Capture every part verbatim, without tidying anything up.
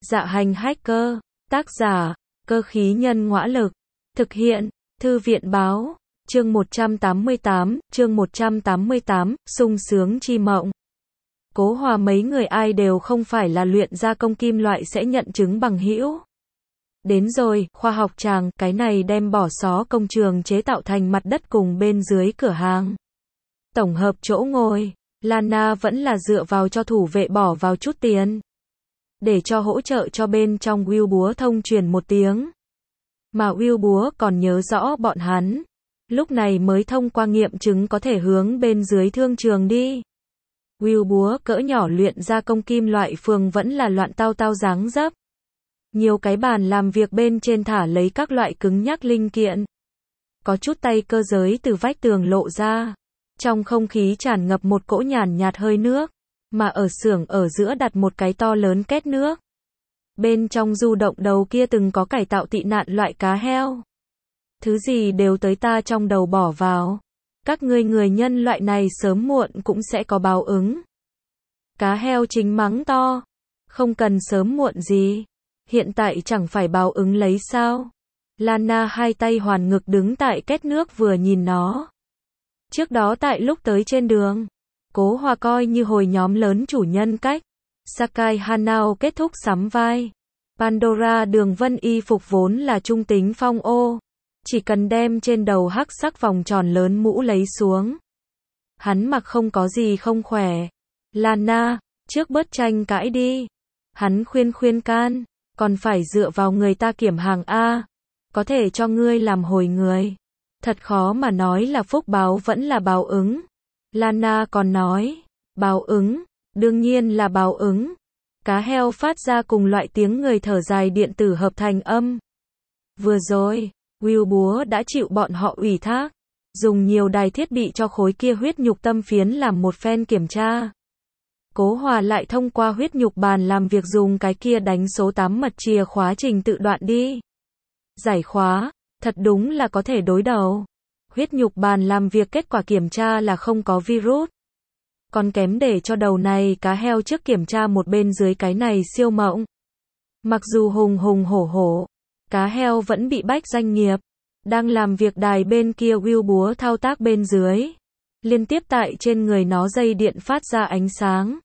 Dạ hành hacker, tác giả, cơ khí nhân ngõa lực, thực hiện, thư viện báo, chương một trăm tám mươi tám, chương một trăm tám mươi tám, sung sướng chi mộng. Cố Hòa mấy người ai đều không phải là luyện gia công kim loại sẽ nhận chứng bằng hữu. Đến rồi, khoa học tràng, cái này đem bỏ xó công trường chế tạo thành mặt đất cùng bên dưới cửa hàng. Tổng hợp chỗ ngồi, Lana vẫn là dựa vào cho thủ vệ bỏ vào chút tiền. Để cho hỗ trợ cho bên trong Will Búa thông truyền một tiếng. Mà Will Búa còn nhớ rõ bọn hắn. Lúc này mới thông qua nghiệm chứng có thể hướng bên dưới thương trường đi. Will Búa cỡ nhỏ luyện gia công kim loại phường vẫn là loạn tao tao dáng dấp. Nhiều cái bàn làm việc bên trên thả lấy các loại cứng nhắc linh kiện. Có chút tay cơ giới từ vách tường lộ ra. Trong không khí tràn ngập một cỗ nhàn nhạt hơi nước. Mà ở xưởng ở giữa đặt một cái to lớn két nước. Bên trong du động đầu kia từng có cải tạo tị nạn loại cá heo. Thứ gì đều tới ta trong đầu bỏ vào. Các ngươi người nhân loại này sớm muộn cũng sẽ có báo ứng. Cá heo chính mắng to. Không cần sớm muộn gì. Hiện tại chẳng phải báo ứng lấy sao. Lana hai tay hoàn ngực đứng tại két nước vừa nhìn nó. Trước đó tại lúc tới trên đường. Cố Hòa coi như hồi nhóm lớn chủ nhân cách. Sakai Hanao kết thúc sắm vai. Pandora Đường Vân y phục vốn là trung tính phong ô. Chỉ cần đem trên đầu hắc sắc vòng tròn lớn mũ lấy xuống. Hắn mặc không có gì không khỏe. Lana, trước bớt tranh cãi đi. Hắn khuyên khuyên can. Còn phải dựa vào người ta kiểm hàng A. Có thể cho ngươi làm hồi người. Thật khó mà nói là phúc báo vẫn là báo ứng. Lana còn nói. Báo ứng. Đương nhiên là báo ứng. Cá heo phát ra cùng loại tiếng người thở dài điện tử hợp thành âm. Vừa rồi, Will Búa đã chịu bọn họ ủy thác. Dùng nhiều đài thiết bị cho khối kia huyết nhục tâm phiến làm một phen kiểm tra. Cố Hòa lại thông qua huyết nhục bàn làm việc dùng cái kia đánh số tám mật chìa khóa trình tự đoạn đi. Giải khóa, thật đúng là có thể đối đầu. Huyết nhục bàn làm việc kết quả kiểm tra là không có virus. Còn kém để cho đầu này cá heo trước kiểm tra một bên dưới cái này siêu mộng. Mặc dù hùng hùng hổ hổ, cá heo vẫn bị bách doanh nghiệp. Đang làm việc đài bên kia Will Búa thao tác bên dưới. Liên tiếp tại trên người nó dây điện phát ra ánh sáng.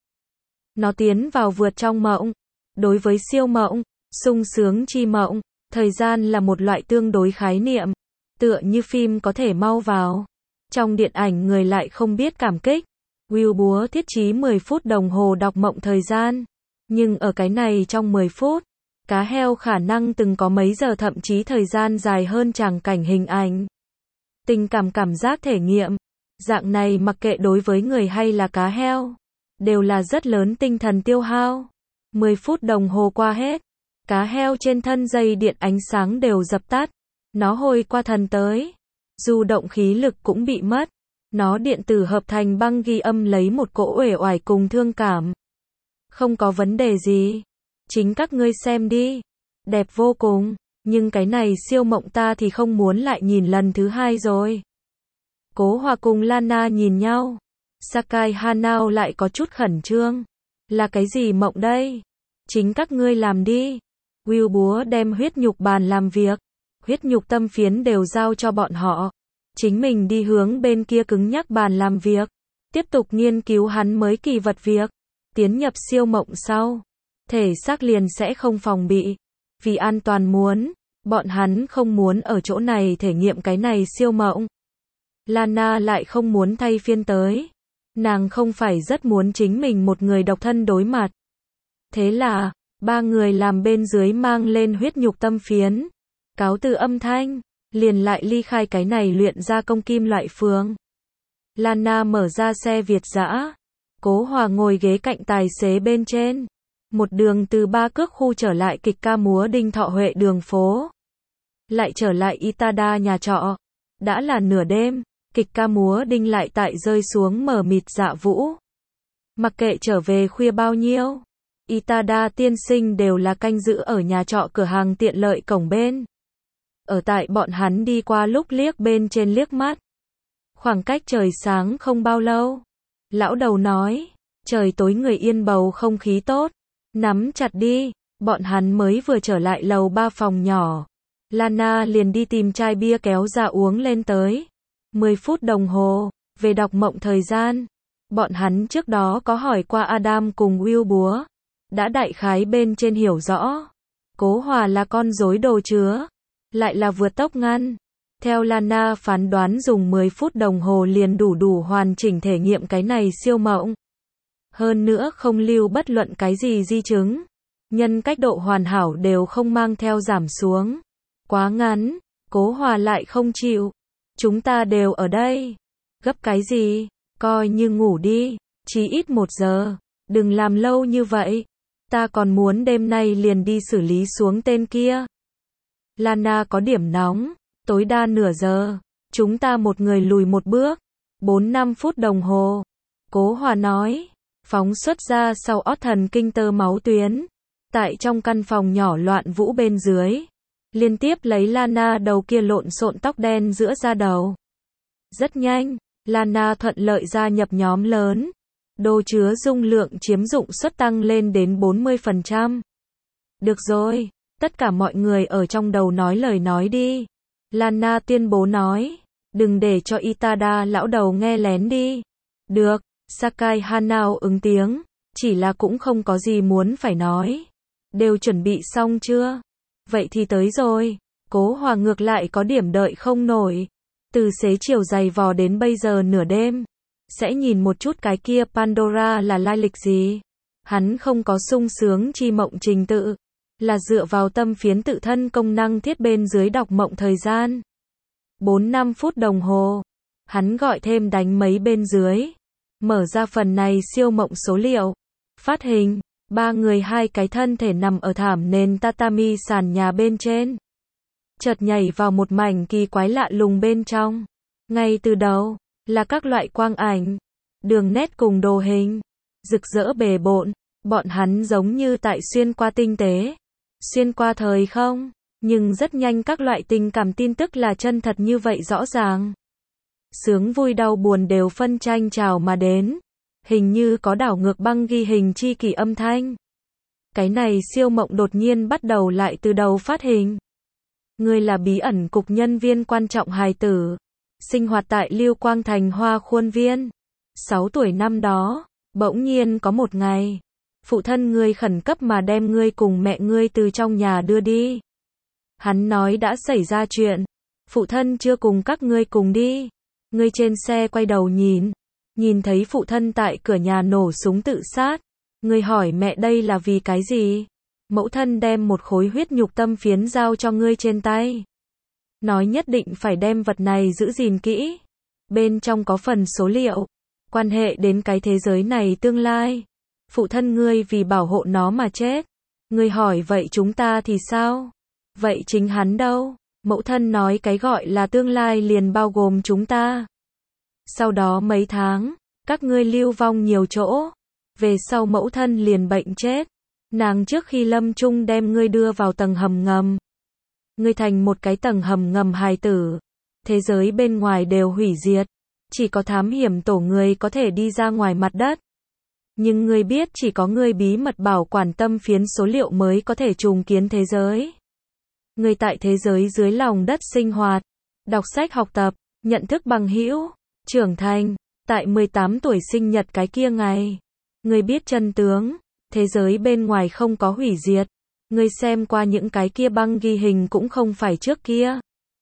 Nó tiến vào vượt trong mộng. Đối với siêu mộng, sung sướng chi mộng, thời gian là một loại tương đối khái niệm. Tựa như phim có thể mau vào. Trong điện ảnh người lại không biết cảm kích. Will Búa thiết trí mười phút đồng hồ đọc mộng thời gian. Nhưng ở cái này trong mười phút, cá heo khả năng từng có mấy giờ thậm chí thời gian dài hơn tràng cảnh hình ảnh. Tình cảm cảm giác thể nghiệm. Dạng này mặc kệ đối với người hay là cá heo. Đều là rất lớn tinh thần tiêu hao. mười phút đồng hồ qua hết. Cá heo trên thân dây điện ánh sáng đều dập tắt. Nó hồi qua thần tới. Du động khí lực cũng bị mất. Nó điện tử hợp thành băng ghi âm lấy một cỗ uể oải cùng thương cảm. Không có vấn đề gì. Chính các ngươi xem đi. Đẹp vô cùng. Nhưng cái này siêu mộng ta thì không muốn lại nhìn lần thứ hai rồi. Cố Hòa cùng Lana nhìn nhau. Sakai Hanao lại có chút khẩn trương. Là cái gì mộng đây? Chính các ngươi làm đi. Will Búa đem huyết nhục bàn làm việc. Huyết nhục tâm phiến đều giao cho bọn họ. Chính mình đi hướng bên kia cứng nhắc bàn làm việc. Tiếp tục nghiên cứu hắn mới kỳ vật việc. Tiến nhập siêu mộng sau. Thể xác liền sẽ không phòng bị. Vì an toàn muốn. Bọn hắn không muốn ở chỗ này thể nghiệm cái này siêu mộng. Lana lại không muốn thay phiên tới. Nàng không phải rất muốn chính mình một người độc thân đối mặt. Thế là, ba người làm bên dưới mang lên huyết nhục tâm phiến. Cáo từ âm thanh. Liền lại ly khai cái này luyện gia công kim loại phường. Lana mở ra xe Việt dã. Cố Hòa ngồi ghế cạnh tài xế bên trên. Một đường từ Ba Cước khu trở lại kịch ca múa Đinh Thọ Huệ đường phố. Lại trở lại Itada nhà trọ. Đã là nửa đêm, kịch ca múa Đinh lại tại rơi xuống mờ mịt dạ vũ. Mặc kệ trở về khuya bao nhiêu, Itada tiên sinh đều là canh giữ ở nhà trọ cửa hàng tiện lợi cổng bên. Ở tại bọn hắn đi qua lúc liếc bên trên liếc mắt. Khoảng cách trời sáng không bao lâu. Lão đầu nói, trời tối người yên bầu không khí tốt. Nắm chặt đi, Bọn hắn mới vừa trở lại lầu ba phòng nhỏ. Lana liền đi tìm chai bia kéo ra uống lên tới. mười phút đồng hồ, về đọc mộng thời gian. Bọn hắn trước đó có hỏi qua Adam cùng Will búa. Đã đại khái bên trên hiểu rõ. Cố Hòa là con rối đồ chứa. Lại là vượt tốc ngăn. Theo Lana phán đoán dùng mười phút đồng hồ liền đủ đủ hoàn chỉnh thể nghiệm cái này siêu mộng. Hơn nữa không lưu bất luận cái gì di chứng. Nhân cách độ hoàn hảo đều không mang theo giảm xuống. Quá ngắn, Cố Hòa lại không chịu. Chúng ta đều ở đây. Gấp cái gì, coi như ngủ đi, chí ít một giờ, đừng làm lâu như vậy. Ta còn muốn đêm nay liền đi xử lý xuống tên kia. Lana có điểm nóng, tối đa nửa giờ, chúng ta một người lùi một bước, bốn năm phút đồng hồ. Cố Hòa nói, phóng xuất ra sau ót thần kinh tơ máu tuyến. Tại trong căn phòng nhỏ loạn vũ bên dưới. Liên tiếp lấy Lana đầu kia lộn xộn tóc đen giữa da đầu. Rất nhanh, Lana thuận lợi gia nhập nhóm lớn. Đồ chứa dung lượng chiếm dụng suất tăng lên đến bốn mươi phần trăm. Được rồi, tất cả mọi người ở trong đầu nói lời nói đi. Lana tuyên bố nói, đừng để cho Itada lão đầu nghe lén đi. Được, Sakai Hanao ứng tiếng, chỉ là cũng không có gì muốn phải nói. Đều chuẩn bị xong chưa? Vậy thì tới rồi. Cố Hòa ngược lại có điểm đợi không nổi. Từ xế chiều dày vò đến bây giờ nửa đêm. Sẽ nhìn một chút cái kia Pandora là lai lịch gì. Hắn không có sung sướng chi mộng trình tự. Là dựa vào tâm phiến tự thân công năng thiết bên dưới đọc mộng thời gian. bốn năm phút đồng hồ. Hắn gọi thêm đánh mấy bên dưới. Mở ra phần này siêu mộng số liệu. Phát hình. Ba người hai cái thân thể nằm ở thảm nền tatami sàn nhà bên trên. Chợt nhảy vào một mảnh kỳ quái lạ lùng bên trong. Ngay từ đầu, là các loại quang ảnh, đường nét cùng đồ hình, rực rỡ bề bộn, bọn hắn giống như tại xuyên qua tinh tế, xuyên qua thời không, nhưng rất nhanh các loại tình cảm tin tức là chân thật như vậy rõ ràng. Sướng vui đau buồn đều phân tranh trào mà đến. Hình như có đảo ngược băng ghi hình chi kỷ âm thanh. Cái này siêu mộng đột nhiên bắt đầu lại từ đầu phát hình. Người là bí ẩn cục nhân viên quan trọng hài tử. Sinh hoạt tại Lưu Quang Thành Hoa Khuôn Viên. sáu tuổi năm đó, bỗng nhiên có một ngày. Phụ thân ngươi khẩn cấp mà đem ngươi cùng mẹ ngươi từ trong nhà đưa đi. Hắn nói đã xảy ra chuyện. Phụ thân chưa cùng các ngươi cùng đi. Ngươi trên xe quay đầu nhìn. Nhìn thấy phụ thân tại cửa nhà nổ súng tự sát. Ngươi hỏi mẹ đây là vì cái gì? Mẫu thân đem một khối huyết nhục tâm phiến giao cho ngươi trên tay. Nói nhất định phải đem vật này giữ gìn kỹ. Bên trong có phần số liệu. Quan hệ đến cái thế giới này tương lai. Phụ thân ngươi vì bảo hộ nó mà chết. Ngươi hỏi vậy chúng ta thì sao? Vậy chính hắn đâu? Mẫu thân nói cái gọi là tương lai liền bao gồm chúng ta. Sau đó mấy tháng, các ngươi lưu vong nhiều chỗ. Về sau mẫu thân liền bệnh chết. Nàng trước khi lâm chung đem ngươi đưa vào tầng hầm ngầm. Ngươi thành một cái tầng hầm ngầm hài tử. Thế giới bên ngoài đều hủy diệt. Chỉ có thám hiểm tổ người có thể đi ra ngoài mặt đất. Nhưng ngươi biết chỉ có ngươi bí mật bảo quản tâm phiến số liệu mới có thể trùng kiến thế giới. Ngươi tại thế giới dưới lòng đất sinh hoạt. Đọc sách học tập, nhận thức bằng hữu. Trưởng thành, tại mười tám tuổi sinh nhật cái kia ngày. Ngươi biết chân tướng, thế giới bên ngoài không có hủy diệt. Ngươi xem qua những cái kia băng ghi hình cũng không phải trước kia.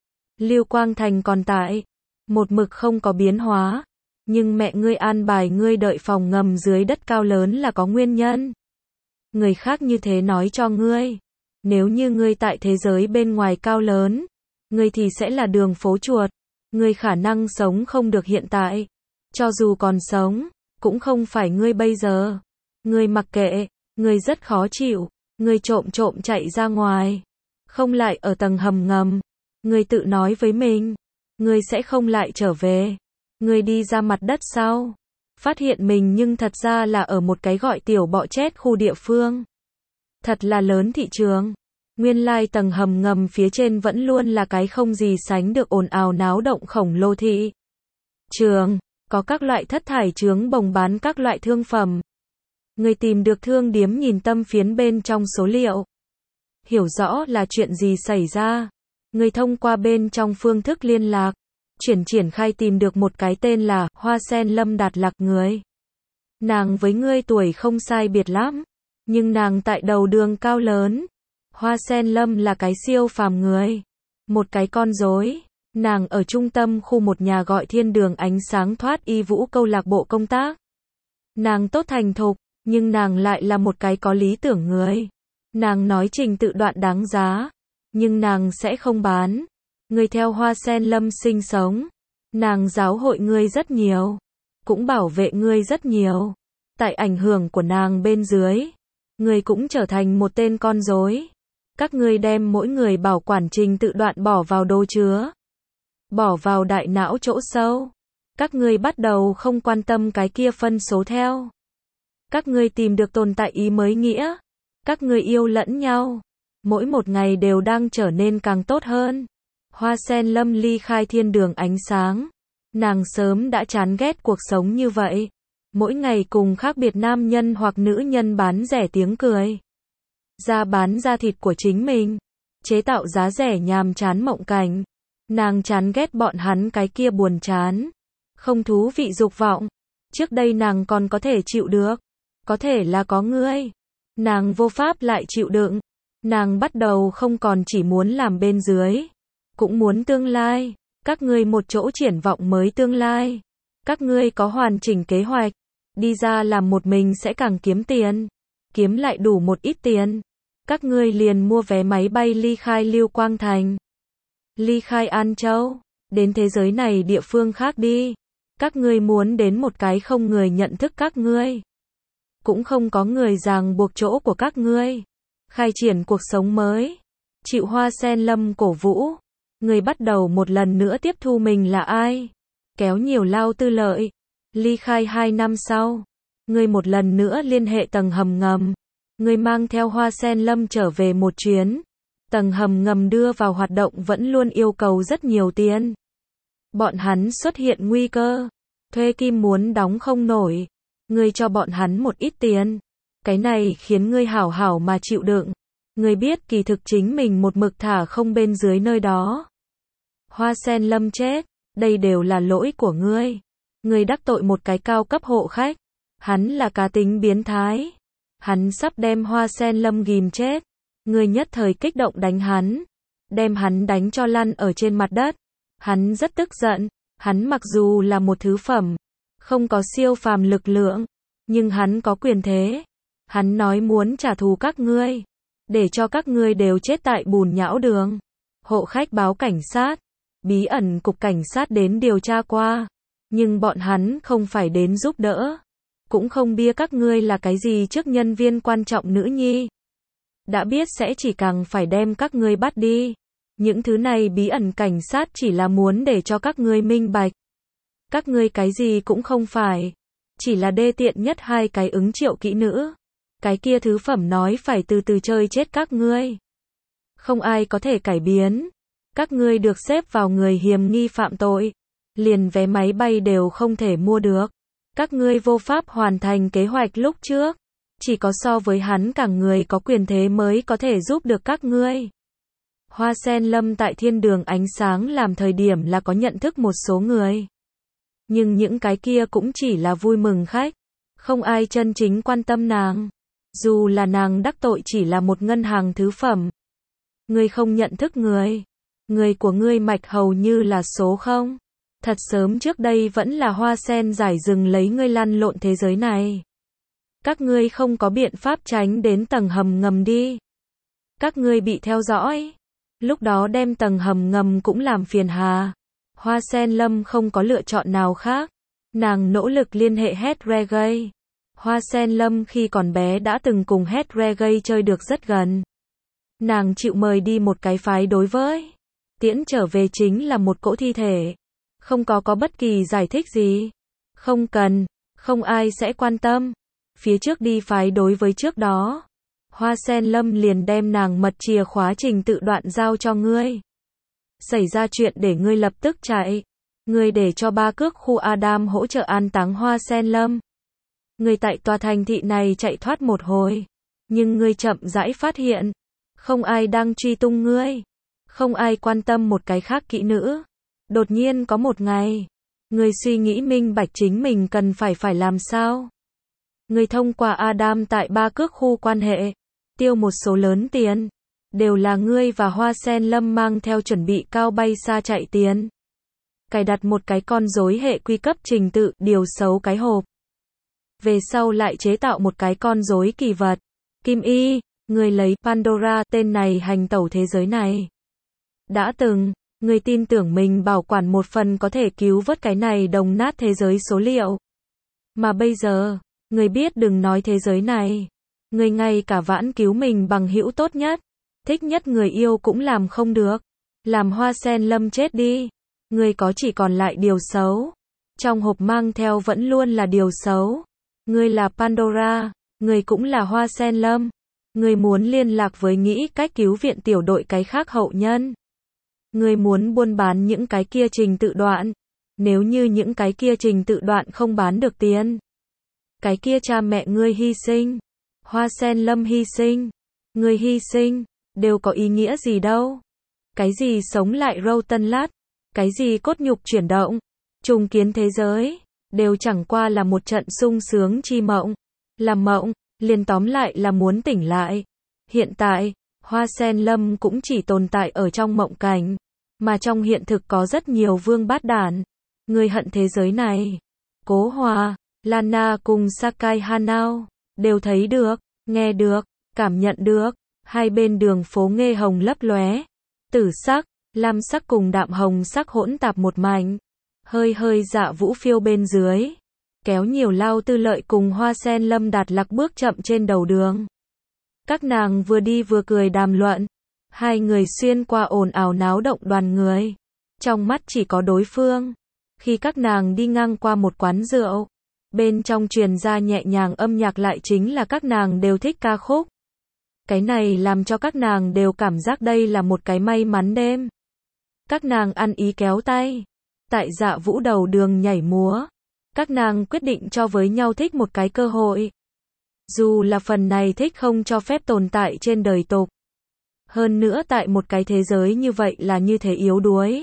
Lưu Quang Thành còn tại, một mực không có biến hóa. Nhưng mẹ ngươi an bài ngươi đợi phòng ngầm dưới đất cao lớn là có nguyên nhân. Người khác như thế nói cho ngươi. Nếu như ngươi tại thế giới bên ngoài cao lớn, ngươi thì sẽ là đường phố chuột. Ngươi khả năng sống không được hiện tại. Cho dù còn sống, cũng không phải ngươi bây giờ. Ngươi mặc kệ, ngươi rất khó chịu. Ngươi trộm trộm chạy ra ngoài. Không lại ở tầng hầm ngầm. Ngươi tự nói với mình. Ngươi sẽ không lại trở về. Ngươi đi ra mặt đất sau. Phát hiện mình nhưng thật ra là ở một cái gọi tiểu bọ chét khu địa phương. Thật là lớn thị trường. Nguyên lai tầng hầm ngầm phía trên vẫn luôn là cái không gì sánh được ồn ào náo động khổng lồ thị trường. Có các loại thất thải chướng bồng bán các loại thương phẩm. Người tìm được thương điếm nhìn tâm phiến bên trong số liệu. hiểu rõ là chuyện gì xảy ra. Ngươi thông qua bên trong phương thức liên lạc, chuyển triển khai tìm được một cái tên là Hoa Sen Lâm Đạt Lạc người. Nàng với ngươi tuổi không sai biệt lắm, nhưng nàng tại đầu đường cao lớn. Hoa Sen Lâm là cái siêu phàm người, một cái con rối. Nàng ở trung tâm khu một nhà gọi Thiên Đường Ánh Sáng Thoát Y Vũ câu lạc bộ công tác. Nàng tốt thành thục, nhưng nàng lại là một cái có lý tưởng người. Nàng nói trình tự đoạn đáng giá, nhưng nàng sẽ không bán. Người theo Hoa Sen Lâm sinh sống, nàng giáo hội ngươi rất nhiều, cũng bảo vệ ngươi rất nhiều. Tại ảnh hưởng của nàng bên dưới, ngươi cũng trở thành một tên con rối. Các ngươi đem mỗi người bảo quản trình tự đoạn bỏ vào đồ chứa, bỏ vào đại não chỗ sâu. Các ngươi bắt đầu không quan tâm cái kia phân số theo. Các ngươi tìm được tồn tại ý mới nghĩa. Các ngươi yêu lẫn nhau. Mỗi một ngày đều đang trở nên càng tốt hơn. Hoa Sen Lâm ly khai Thiên Đường Ánh Sáng. Nàng sớm đã chán ghét cuộc sống như vậy. Mỗi ngày cùng khác biệt nam nhân hoặc nữ nhân bán rẻ tiếng cười. Ra bán da thịt của chính mình. Chế tạo giá rẻ nhàm chán mộng cảnh. Nàng chán ghét bọn hắn cái kia buồn chán, không thú vị dục vọng. Trước đây nàng còn có thể chịu được, có thể là có ngươi. Nàng vô pháp lại chịu đựng. Nàng bắt đầu không còn chỉ muốn làm bên dưới, cũng muốn tương lai. Các ngươi một chỗ triển vọng mới tương lai. Các ngươi có hoàn chỉnh kế hoạch. Đi ra làm một mình sẽ càng kiếm tiền. Kiếm lại đủ một ít tiền. Các ngươi liền mua vé máy bay ly khai Lưu Quang Thành. Ly khai An Châu, đến thế giới này địa phương khác đi. Các ngươi muốn đến một cái không người nhận thức các ngươi, cũng không có người ràng buộc chỗ của các ngươi. Khai triển cuộc sống mới. Chịu Hoa Sen Lâm cổ vũ. Ngươi bắt đầu một lần nữa tiếp thu mình là ai. Kéo nhiều lao tư lợi. Ly khai hai năm sau, ngươi một lần nữa liên hệ tầng hầm ngầm. Ngươi mang theo Hoa Sen Lâm trở về một chuyến. Tầng hầm ngầm đưa vào hoạt động vẫn luôn yêu cầu rất nhiều tiền. Bọn hắn xuất hiện nguy cơ. Thuê kim muốn đóng không nổi. Ngươi cho bọn hắn một ít tiền. Cái này khiến ngươi hảo hảo mà chịu đựng. Ngươi biết kỳ thực chính mình một mực thả không bên dưới nơi đó. Hoa Sen Lâm chết. Đây đều là lỗi của ngươi. Ngươi đắc tội một cái cao cấp hộ khách. Hắn là cá tính biến thái. Hắn sắp đem Hoa Sen Lâm ghìm chết. Ngươi nhất thời kích động đánh hắn. Đem hắn đánh cho lăn ở trên mặt đất. Hắn rất tức giận. Hắn mặc dù là một thứ phẩm, không có siêu phàm lực lượng, nhưng hắn có quyền thế. Hắn nói muốn trả thù các ngươi, để cho các ngươi đều chết tại bùn nhão đường. Hộ khách báo cảnh sát. Bí ẩn cục cảnh sát đến điều tra qua. Nhưng bọn hắn không phải đến giúp đỡ. Cũng không bia các ngươi là cái gì trước nhân viên quan trọng nữ nhi. Đã biết sẽ chỉ càng phải đem các ngươi bắt đi. Những thứ này bí ẩn cảnh sát chỉ là muốn để cho các ngươi minh bạch. Các ngươi cái gì cũng không phải. Chỉ là đê tiện nhất hai cái ứng triệu kỹ nữ. Cái kia thứ phẩm nói phải từ từ chơi chết các ngươi. Không ai có thể cải biến. Các ngươi được xếp vào người hiểm nghi phạm tội. Liền vé máy bay đều không thể mua được. Các ngươi vô pháp hoàn thành kế hoạch lúc trước. Chỉ có so với hắn càng người có quyền thế mới có thể giúp được các ngươi. Hoa Sen Lâm tại Thiên Đường Ánh Sáng làm thời điểm là có nhận thức một số người. Nhưng những cái kia cũng chỉ là vui mừng khách. Không ai chân chính quan tâm nàng. Dù là nàng đắc tội chỉ là một ngân hàng thứ phẩm. Ngươi không nhận thức người. Người của ngươi mạch hầu như là số không. Thật sớm trước đây vẫn là Hoa Sen giải rừng lấy ngươi lăn lộn thế giới này. Các ngươi không có biện pháp tránh đến tầng hầm ngầm đi. Các ngươi bị theo dõi. Lúc đó đem tầng hầm ngầm cũng làm phiền hà. Hoa Sen Lâm không có lựa chọn nào khác. Nàng nỗ lực liên hệ Het Reggae. Hoa Sen Lâm khi còn bé đã từng cùng Het Reggae chơi được rất gần. Nàng chịu mời đi một cái phái đối với. Tiễn trở về chính là một cỗ thi thể. Không có có bất kỳ giải thích gì. Không cần, không ai sẽ quan tâm. Phía trước đi phái đối với trước đó. Hoa Sen Lâm liền đem nàng mật chìa khóa trình tự đoạn giao cho ngươi. Xảy ra chuyện để ngươi lập tức chạy. Ngươi để cho ba cước khu Adam hỗ trợ an táng Hoa Sen Lâm. Ngươi tại tòa thành thị này chạy thoát một hồi. Nhưng ngươi chậm rãi phát hiện. Không ai đang truy tung ngươi. Không ai quan tâm một cái khác kỹ nữ. Đột nhiên có một ngày, ngươi suy nghĩ minh bạch chính mình cần phải phải làm sao. Ngươi thông qua Adam tại Ba Cước khu quan hệ, tiêu một số lớn tiền. Đều là ngươi và Hoa Sen Lâm mang theo chuẩn bị cao bay xa chạy tiền. Cài đặt một cái con rối hệ quy cấp trình tự điều xấu cái hộp. Về sau lại chế tạo một cái con rối kỳ vật. Kim Y, ngươi lấy Pandora tên này hành tẩu thế giới này. Đã từng, ngươi tin tưởng mình bảo quản một phần có thể cứu vớt cái này đồng nát thế giới số liệu. Mà bây giờ, ngươi biết đừng nói thế giới này. Ngươi ngay cả vãn cứu mình bằng hữu tốt nhất, thích nhất người yêu cũng làm không được. Làm Hoa Sen Lâm chết đi. Ngươi có chỉ còn lại điều xấu. Trong hộp mang theo vẫn luôn là điều xấu. Ngươi là Pandora, ngươi cũng là Hoa Sen Lâm. Ngươi muốn liên lạc với nghĩ cách cứu viện tiểu đội cái khác hậu nhân. Ngươi muốn buôn bán những cái kia trình tự đoạn. Nếu như những cái kia trình tự đoạn không bán được tiền. Cái kia cha mẹ ngươi hy sinh. Hoa Sen Lâm hy sinh. Ngươi hy sinh. Đều có ý nghĩa gì đâu. Cái gì sống lại râu tân lát. Cái gì cốt nhục chuyển động. Trùng kiến thế giới. Đều chẳng qua là một trận sung sướng chi mộng. Là mộng. Liền tóm lại là muốn tỉnh lại. Hiện tại, Hoa Sen Lâm cũng chỉ tồn tại ở trong mộng cảnh. Mà trong hiện thực có rất nhiều vương bát đản. Người hận thế giới này. Cố Hòa, Lana cùng Sakai Hanao. Đều thấy được, nghe được, cảm nhận được. Hai bên đường phố nghe hồng lấp lóe. Tử sắc, lam sắc cùng đạm hồng sắc hỗn tạp một mảnh. Hơi hơi dạ vũ phiêu bên dưới. Kéo nhiều lao tư lợi cùng Hoa Sen Lâm đạt lạc bước chậm trên đầu đường. Các nàng vừa đi vừa cười đàm luận. Hai người xuyên qua ồn ào náo động đoàn người. Trong mắt chỉ có đối phương. Khi các nàng đi ngang qua một quán rượu, bên trong truyền ra nhẹ nhàng âm nhạc lại chính là các nàng đều thích ca khúc. Cái này làm cho các nàng đều cảm giác đây là một cái may mắn đêm. Các nàng ăn ý kéo tay. Tại dạ vũ đầu đường nhảy múa. Các nàng quyết định cho với nhau thích một cái cơ hội. Dù là phần này thích không cho phép tồn tại trên đời tục. Hơn nữa tại một cái thế giới như vậy là như thế yếu đuối.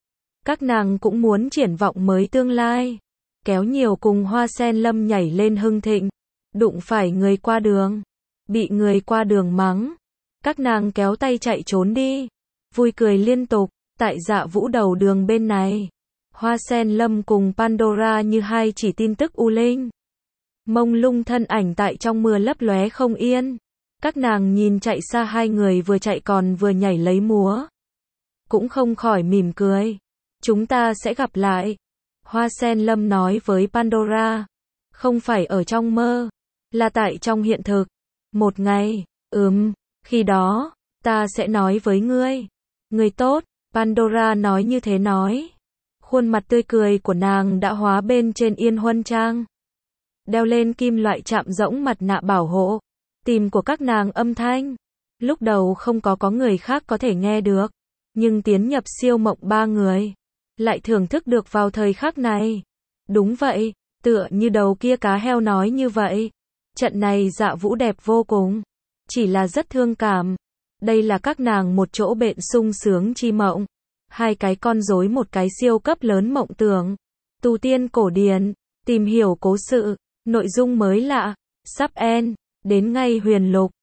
Các nàng cũng muốn triển vọng mới tương lai. Kéo nhiều cùng Hoa Sen Lâm nhảy lên hưng thịnh. Đụng phải người qua đường. Bị người qua đường mắng. Các nàng kéo tay chạy trốn đi. Vui cười liên tục. Tại dạ vũ đầu đường bên này. Hoa Sen Lâm cùng Pandora như hai chỉ tin tức u linh. Mông lung thân ảnh tại trong mưa lấp lóe không yên. Các nàng nhìn chạy xa hai người vừa chạy còn vừa nhảy lấy múa. Cũng không khỏi mỉm cười. Chúng ta sẽ gặp lại. Hoa Sen Lâm nói với Pandora. Không phải ở trong mơ. Là tại trong hiện thực. Một ngày. Ừm. Khi đó. Ta sẽ nói với ngươi. Ngươi tốt. Pandora nói như thế nói. Khuôn mặt tươi cười của nàng đã hóa bên trên yên huân trang. Đeo lên kim loại chạm rỗng mặt nạ bảo hộ. Tìm của các nàng âm thanh. Lúc đầu không có có người khác có thể nghe được. Nhưng tiến nhập siêu mộng ba người. Lại thưởng thức được vào thời khắc này. Đúng vậy. Tựa như đầu kia cá heo nói như vậy. Trận này dạ vũ đẹp vô cùng. Chỉ là rất thương cảm. Đây là các nàng một chỗ bện sung sướng chi mộng. Hai cái con rối một cái siêu cấp lớn mộng tưởng. Tu tiên cổ điển. Tìm hiểu cố sự. Nội dung mới lạ. Sắp end. Đến ngay huyền lục.